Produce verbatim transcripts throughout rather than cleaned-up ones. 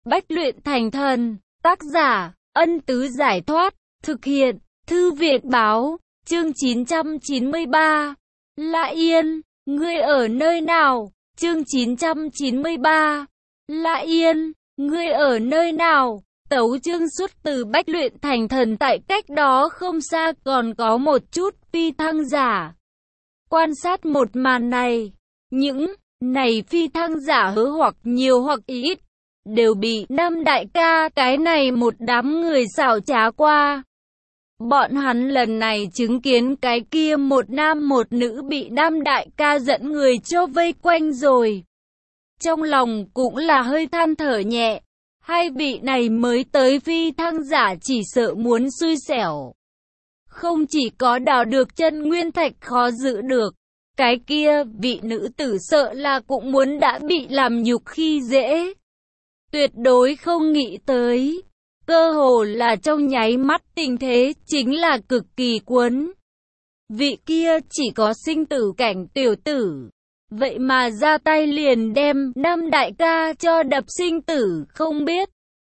Bách luyện thành thần. Tác giả, Ân Tứ Giải Thoát. Thực hiện, Thư Viện Báo. Chương chín trăm chín mươi ba. Lã Yên, ngươi ở nơi nào? Chương chín trăm chín mươi ba. Lã Yên, ngươi ở nơi nào? Tấu chương xuất từ Bách luyện thành thần. Tại cách đó không xa còn có một chút phi thăng giả. Quan sát một màn này, những này phi thăng giả hứa hoặc nhiều hoặc ít, đều bị Nam đại ca cái này một đám người xảo trá qua. Bọn hắn lần này chứng kiến cái kia một nam một nữ bị Nam đại ca dẫn người cho vây quanh rồi. Trong lòng cũng là hơi than thở nhẹ, hai vị này mới tới phi thăng giả chỉ sợ muốn xui xẻo. Không chỉ có đào được chân nguyên thạch khó giữ được, cái kia vị nữ tử sợ là cũng muốn đã bị làm nhục khi dễ. Tuyệt đối không nghĩ tới, cơ hồ là trong nháy mắt tình thế chính là cực kỳ cuốn. Vị kia chỉ có sinh tử cảnh tiểu tử, vậy mà ra tay liền đem Nam đại ca cho đập sinh tử không biết.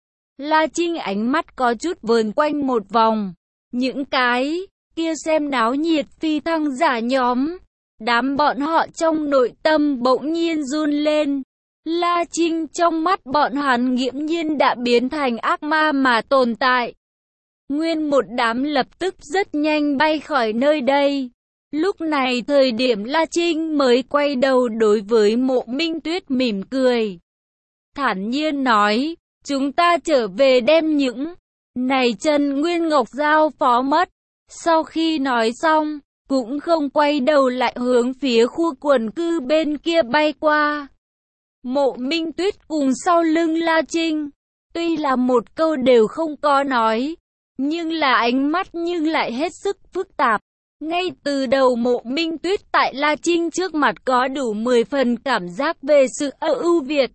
La Trinh ánh mắt có chút vờn quanh một vòng, những cái kia xem náo nhiệt phi thăng giả nhóm, đám bọn họ trong nội tâm bỗng nhiên run lên. La Trinh trong mắt bọn hắn nghiễm nhiên đã biến thành ác ma mà tồn tại. Nguyên một đám lập tức rất nhanh bay khỏi nơi đây. Lúc này thời điểm La Trinh mới quay đầu đối với Mộ Minh Tuyết mỉm cười, thản nhiên nói, chúng ta trở về đem những này chân nguyên ngọc giao phó mất. Sau khi nói xong, cũng không quay đầu lại hướng phía khu quần cư bên kia bay qua. Mộ Minh Tuyết cùng sau lưng La Trinh, tuy là một câu đều không có nói, nhưng là ánh mắt nhưng lại hết sức phức tạp. Ngay từ đầu Mộ Minh Tuyết tại La Trinh trước mặt có đủ mười phần cảm giác về sự ưu việt.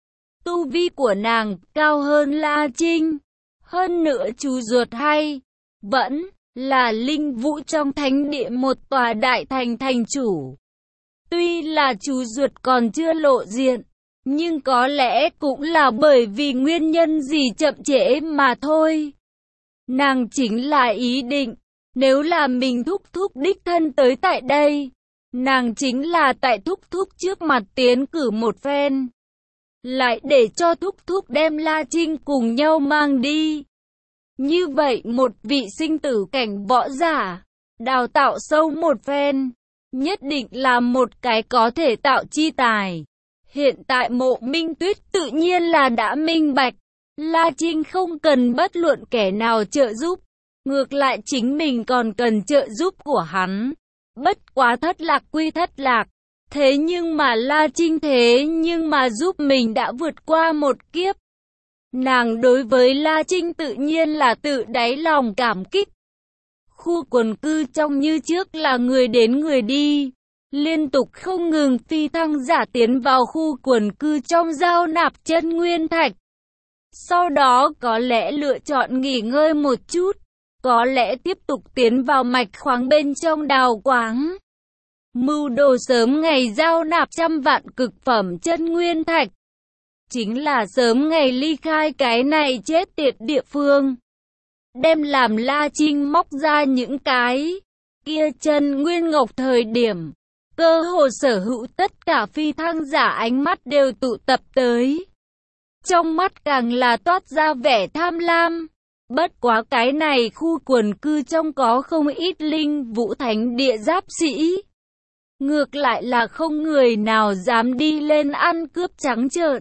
Tu vi của nàng cao hơn La Trinh, hơn nữa chú ruột hay vẫn là linh vũ trong thánh địa một tòa đại thành thành chủ. Tuy là chú ruột còn chưa lộ diện, nhưng có lẽ cũng là bởi vì nguyên nhân gì chậm trễ mà thôi. Nàng chính là ý định, nếu là mình thúc thúc đích thân tới tại đây, nàng chính là tại thúc thúc trước mặt tiến cử một phen, lại để cho thúc thúc đem La Trinh cùng nhau mang đi. Như vậy một vị sinh tử cảnh võ giả, đào tạo sâu một phen, nhất định là một cái có thể tạo chi tài. Hiện tại Mộ Minh Tuyết tự nhiên là đã minh bạch, La Trinh không cần bất luận kẻ nào trợ giúp, ngược lại chính mình còn cần trợ giúp của hắn. Bất quá thất lạc quy thất lạc, thế nhưng mà La Trinh thế nhưng mà giúp mình đã vượt qua một kiếp. Nàng đối với La Trinh tự nhiên là tự đáy lòng cảm kích. Khu quần cư trong như trước là người đến người đi, liên tục không ngừng phi thăng giả tiến vào khu quần cư trong giao nạp chân nguyên thạch. Sau đó có lẽ lựa chọn nghỉ ngơi một chút, có lẽ tiếp tục tiến vào mạch khoáng bên trong đào quáng. Mưu đồ sớm ngày giao nạp trăm vạn cực phẩm chân nguyên thạch, chính là sớm ngày ly khai cái này chết tiệt địa phương. Đem làm La Trinh móc ra những cái kia chân nguyên ngọc thời điểm, cơ hồ sở hữu tất cả phi thăng giả ánh mắt đều tụ tập tới. Trong mắt càng là toát ra vẻ tham lam. Bất quá cái này khu quần cư trong có không ít linh vũ thánh địa giáp sĩ. Ngược lại là không người nào dám đi lên ăn cướp trắng trợn.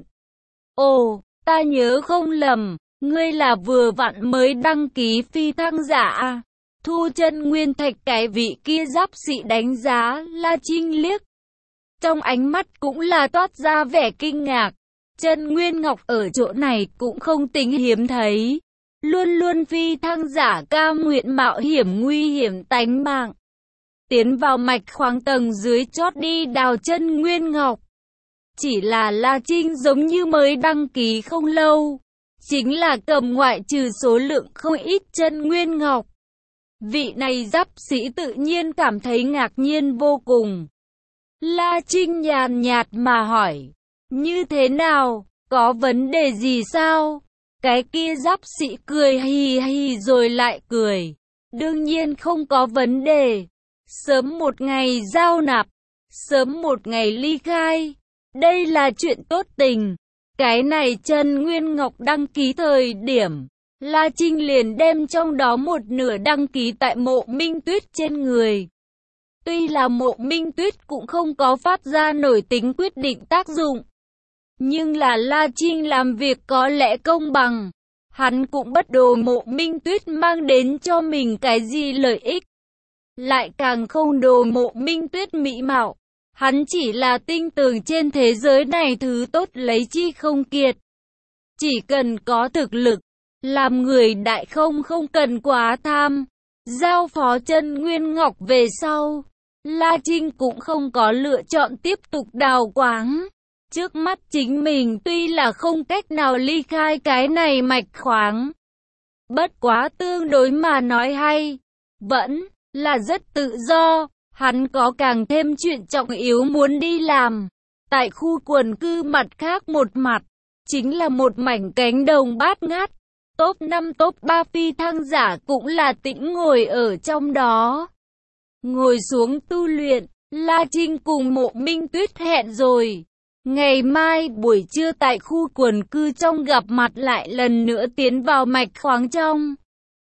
Ồ, ta nhớ không lầm, ngươi là vừa vặn mới đăng ký phi thăng giả à? Thu chân nguyên thạch cái vị kia giáp sĩ đánh giá La Trinh liếc. Trong ánh mắt cũng là toát ra vẻ kinh ngạc. Chân nguyên ngọc ở chỗ này cũng không tính hiếm thấy. Luôn luôn phi thăng giả cam nguyện mạo hiểm nguy hiểm tánh mạng, tiến vào mạch khoáng tầng dưới chót đi đào chân nguyên ngọc. Chỉ là La Trinh giống như mới đăng ký không lâu, chính là cầm ngoại trừ số lượng không ít chân nguyên ngọc. Vị này giáp sĩ tự nhiên cảm thấy ngạc nhiên vô cùng. La Trinh nhàn nhạt mà hỏi, như thế nào, Có vấn đề gì sao? Cái kia giáp sĩ cười hì hì rồi lại cười. Đương nhiên không có vấn đề. Sớm một ngày giao nạp, sớm một ngày ly khai. Đây là chuyện tốt tình. Cái này Trần Nguyên Ngọc đăng ký thời điểm, La Trinh liền đem trong đó một nửa đăng ký tại Mộ Minh Tuyết trên người. Tuy là Mộ Minh Tuyết cũng không có phát ra nổi tính quyết định tác dụng, nhưng là La Trinh làm việc có lẽ công bằng. Hắn cũng bất đồ Mộ Minh Tuyết mang đến cho mình cái gì lợi ích, lại càng không đồ Mộ Minh Tuyết mỹ mạo. Hắn chỉ là tin tưởng trên thế giới này thứ tốt lấy chi không kiệt. Chỉ cần có thực lực, làm người đại không không cần quá tham. Giao phó Trần Nguyên Ngọc về sau, La Trinh cũng không có lựa chọn tiếp tục đào quáng. Trước mắt chính mình tuy là không cách nào ly khai cái này mạch khoáng, bất quá tương đối mà nói hay, vẫn là rất tự do. Hắn có càng thêm chuyện trọng yếu muốn đi làm. Tại khu quần cư mặt khác một mặt, chính là một mảnh cánh đồng bát ngát. Top năm top ba phi thăng giả cũng là tĩnh ngồi ở trong đó. Ngồi xuống tu luyện, La Trinh cùng Mộ Minh Tuyết hẹn rồi. Ngày mai buổi trưa tại khu quần cư trong gặp mặt lại lần nữa tiến vào mạch khoáng trong.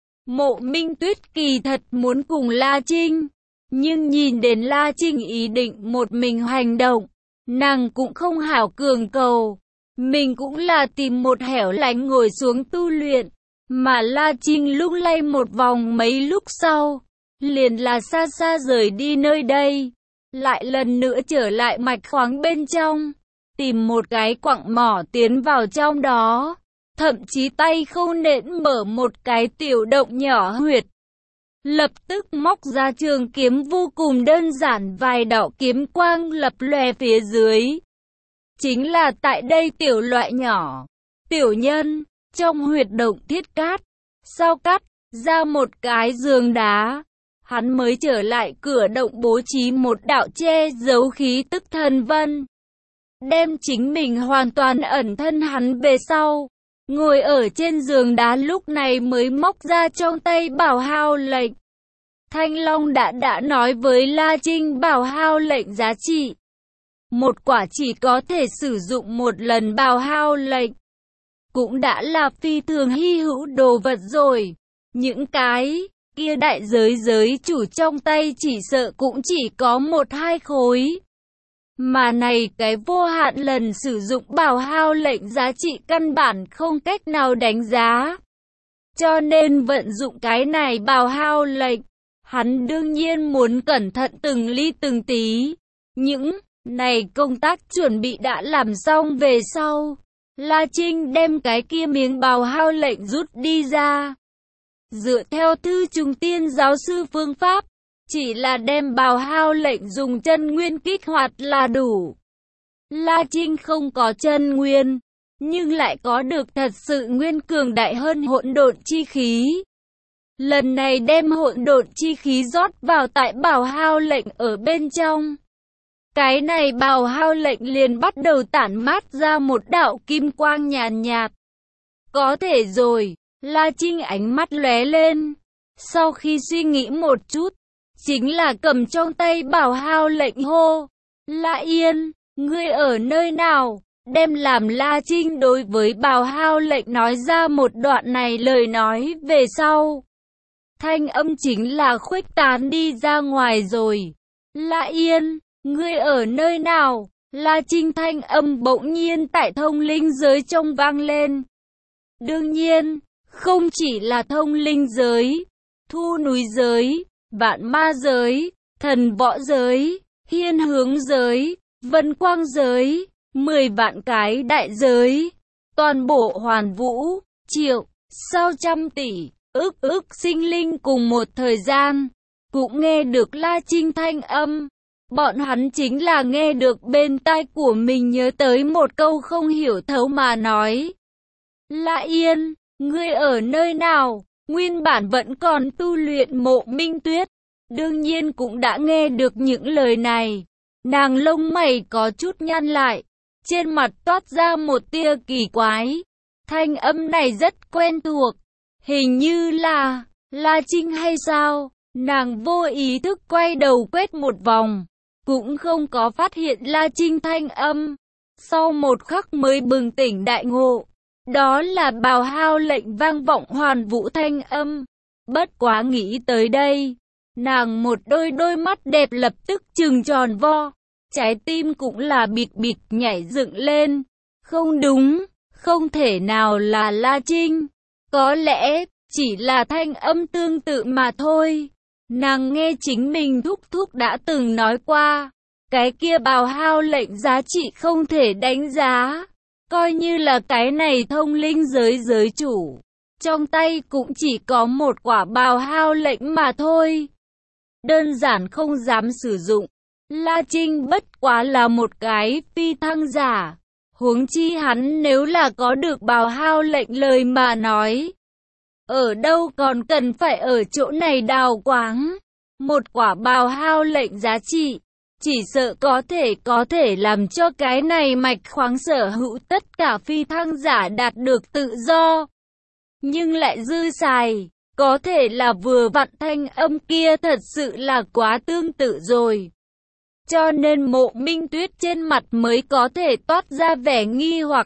Mộ Minh Tuyết kỳ thật muốn cùng La Trinh, nhưng nhìn đến La Trinh ý định một mình hành động, nàng cũng không hảo cường cầu. Mình cũng là tìm một hẻo lánh ngồi xuống tu luyện, mà La Trinh lung lay một vòng mấy lúc sau, liền là xa xa rời đi nơi đây, lại lần nữa trở lại mạch khoáng bên trong, tìm một cái quặng mỏ tiến vào trong đó, thậm chí tay không nện mở một cái tiểu động nhỏ huyệt. Lập tức móc ra trường kiếm vô cùng đơn giản, vài đạo kiếm quang lập lòe phía dưới. Chính là tại đây tiểu loại nhỏ, tiểu nhân, trong huyệt động thiết cát, sau cắt ra một cái giường đá. Hắn mới trở lại cửa động bố trí một đạo che giấu khí tức thần vân, đem chính mình hoàn toàn ẩn thân hắn về sau. Ngồi ở trên giường đá lúc này mới móc ra trong tay bảo hao lệnh. Thanh Long đã đã nói với La Trinh bảo hao lệnh giá trị. Một quả chỉ có thể sử dụng một lần bảo hao lệnh, cũng đã là phi thường hy hữu đồ vật rồi. Những cái kia đại giới giới chủ trong tay chỉ sợ cũng chỉ có một hai khối. Mà này cái vô hạn lần sử dụng bảo hao lệnh giá trị căn bản không cách nào đánh giá. Cho nên vận dụng cái này bảo hao lệnh, hắn đương nhiên muốn cẩn thận từng ly từng tí. Những này công tác chuẩn bị đã làm xong về sau, La Trinh đem cái kia miếng bảo hao lệnh rút đi ra. Dựa theo thư trùng tiên giáo sư phương pháp, chỉ là đem bảo hao lệnh dùng chân nguyên kích hoạt là đủ. La Trinh không có chân nguyên, nhưng lại có được thật sự nguyên cường đại hơn hỗn độn chi khí. Lần này đem hỗn độn chi khí rót vào tại bảo hao lệnh ở bên trong. Cái này bảo hao lệnh liền bắt đầu tản mát ra một đạo kim quang nhàn nhạt. Có thể rồi, La Trinh ánh mắt lóe lên. Sau khi suy nghĩ một chút, chính là cầm trong tay bảo hao lệnh hô. La Yên, ngươi ở nơi nào? Đem làm La Trinh đối với bảo hao lệnh nói ra một đoạn này lời nói về sau. Thanh âm chính là khuếch tán đi ra ngoài rồi. La Yên, ngươi ở nơi nào? La Trinh thanh âm bỗng nhiên tại thông linh giới trong vang lên. Đương nhiên, không chỉ là thông linh giới, thu núi giới, vạn ma giới, thần võ giới, hiên hướng giới, vân quang giới, mười vạn cái đại giới, toàn bộ hoàn vũ, triệu, sao trăm tỷ, ức ức sinh linh cùng một thời gian, cũng nghe được La Trinh thanh âm. Bọn hắn chính là nghe được bên tai của mình nhớ tới một câu không hiểu thấu mà nói. La Yên, ngươi ở nơi nào? Nguyên bản vẫn còn tu luyện Mộ Minh Tuyết, đương nhiên cũng đã nghe được những lời này. Nàng lông mày có chút nhăn lại, trên mặt toát ra một tia kỳ quái. Thanh âm này rất quen thuộc, hình như là La Trinh hay sao? Nàng vô ý thức quay đầu quét một vòng, cũng không có phát hiện La Trinh thanh âm. Sau một khắc mới bừng tỉnh đại ngộ, đó là Bào Hao lệnh vang vọng Hoàn Vũ thanh âm. Bất quá nghĩ tới đây, nàng một đôi đôi mắt đẹp lập tức trừng tròn vo, trái tim cũng là bịt bịt nhảy dựng lên. Không đúng, không thể nào là La Trinh, có lẽ chỉ là thanh âm tương tự mà thôi. Nàng nghe chính mình thúc thúc đã từng nói qua, cái kia Bào Hao lệnh giá trị không thể đánh giá, coi như là cái này thông linh giới giới chủ, trong tay cũng chỉ có một quả Bào Hao lệnh mà thôi. Đơn giản không dám sử dụng. La Trinh bất quá là một cái phi thăng giả, huống chi hắn nếu là có được Bào Hao lệnh lời mà nói, ở đâu còn cần phải ở chỗ này đào quáng. Một quả Bào Hao lệnh giá trị, chỉ sợ có thể có thể làm cho cái này mạch khoáng sở hữu tất cả phi thăng giả đạt được tự do. Nhưng lại dư xài, có thể là vừa vặn thanh âm kia thật sự là quá tương tự rồi. Cho nên Mộ Minh Tuyết trên mặt mới có thể toát ra vẻ nghi hoặc.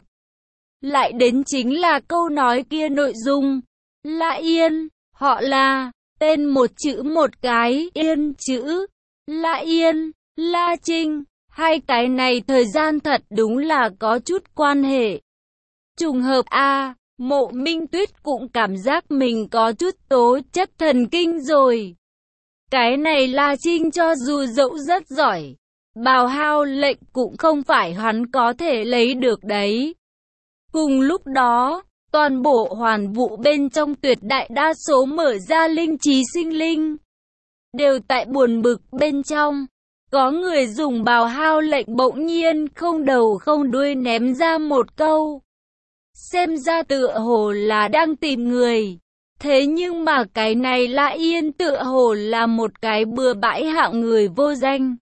Lại đến chính là câu nói kia nội dung. La Yên, họ là, tên một chữ một cái, Yên chữ. La Yên, La Trinh, hai cái này thời gian thật đúng là có chút quan hệ. Trùng hợp a à, Mộ Minh Tuyết cũng cảm giác mình có chút tố chất thần kinh rồi. Cái này La Trinh cho dù dẫu rất giỏi, Bào Hao lệnh cũng không phải hắn có thể lấy được đấy. Cùng lúc đó, toàn bộ Hoàn Vũ bên trong tuyệt đại đa số mở ra linh trí sinh linh, đều tại buồn bực bên trong. Có người dùng Bào Hao lệnh bỗng nhiên không đầu không đuôi ném ra một câu. Xem ra tựa hồ là đang tìm người. Thế nhưng mà cái này La Yên tựa hồ là một cái bừa bãi hạng người vô danh.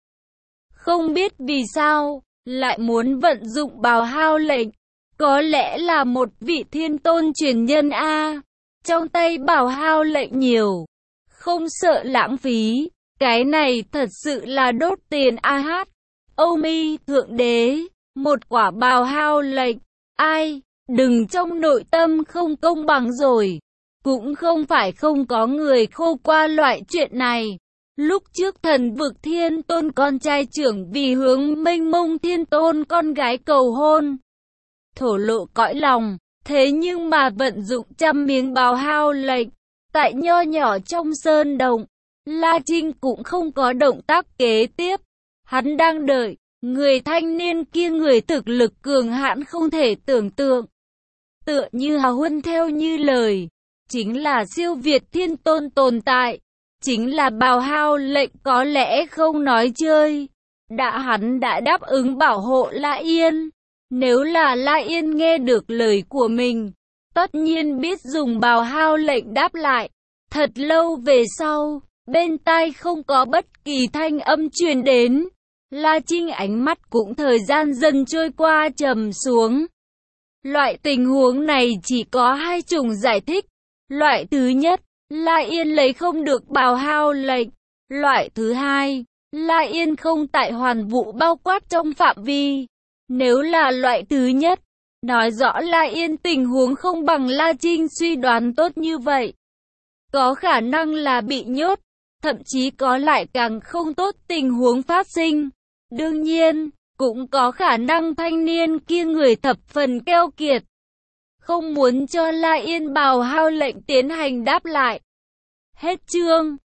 Không biết vì sao, lại muốn vận dụng Bào Hao lệnh. Có lẽ là một vị thiên tôn truyền nhân a. Trong tay Bào Hao lệnh nhiều, không sợ lãng phí. Cái này thật sự là đốt tiền a hát. Âu Mi thượng đế, một quả Bào Hao lệnh. Ai, đừng trong nội tâm không công bằng rồi. Cũng không phải không có người khô qua loại chuyện này. Lúc trước thần vực thiên tôn con trai trưởng vì hướng mênh mông thiên tôn con gái cầu hôn, thổ lộ cõi lòng, thế nhưng mà vận dụng trăm miếng Bào Hao lệnh, tại nho nhỏ trong sơn động, La Trinh cũng không có động tác kế tiếp. Hắn đang đợi, người thanh niên kia người thực lực cường hãn không thể tưởng tượng. Tựa như Hà Huân theo như lời, chính là siêu việt thiên tôn tồn tại, chính là Bào Hao lệnh có lẽ không nói chơi. Đã hắn đã đáp ứng bảo hộ La Yên. Nếu là La Yên nghe được lời của mình, tất nhiên biết dùng Bào Hao lệnh đáp lại. Thật lâu về sau, bên tai không có bất kỳ thanh âm truyền đến. La Trinh ánh mắt cũng thời gian dần trôi qua trầm xuống. Loại tình huống này chỉ có hai chủng giải thích. Loại thứ nhất, La Yên lấy không được Bào Hao lệnh. Loại thứ hai, La Yên không tại Hoàn Vũ bao quát trong phạm vi. Nếu là loại thứ nhất, nói rõ La Yên tình huống không bằng La Trinh suy đoán tốt như vậy. Có khả năng là bị nhốt, thậm chí có lại càng không tốt tình huống phát sinh. Đương nhiên, cũng có khả năng thanh niên kia người thập phần keo kiệt, không muốn cho La Yên Bào Hao lệnh tiến hành đáp lại. Hết chương.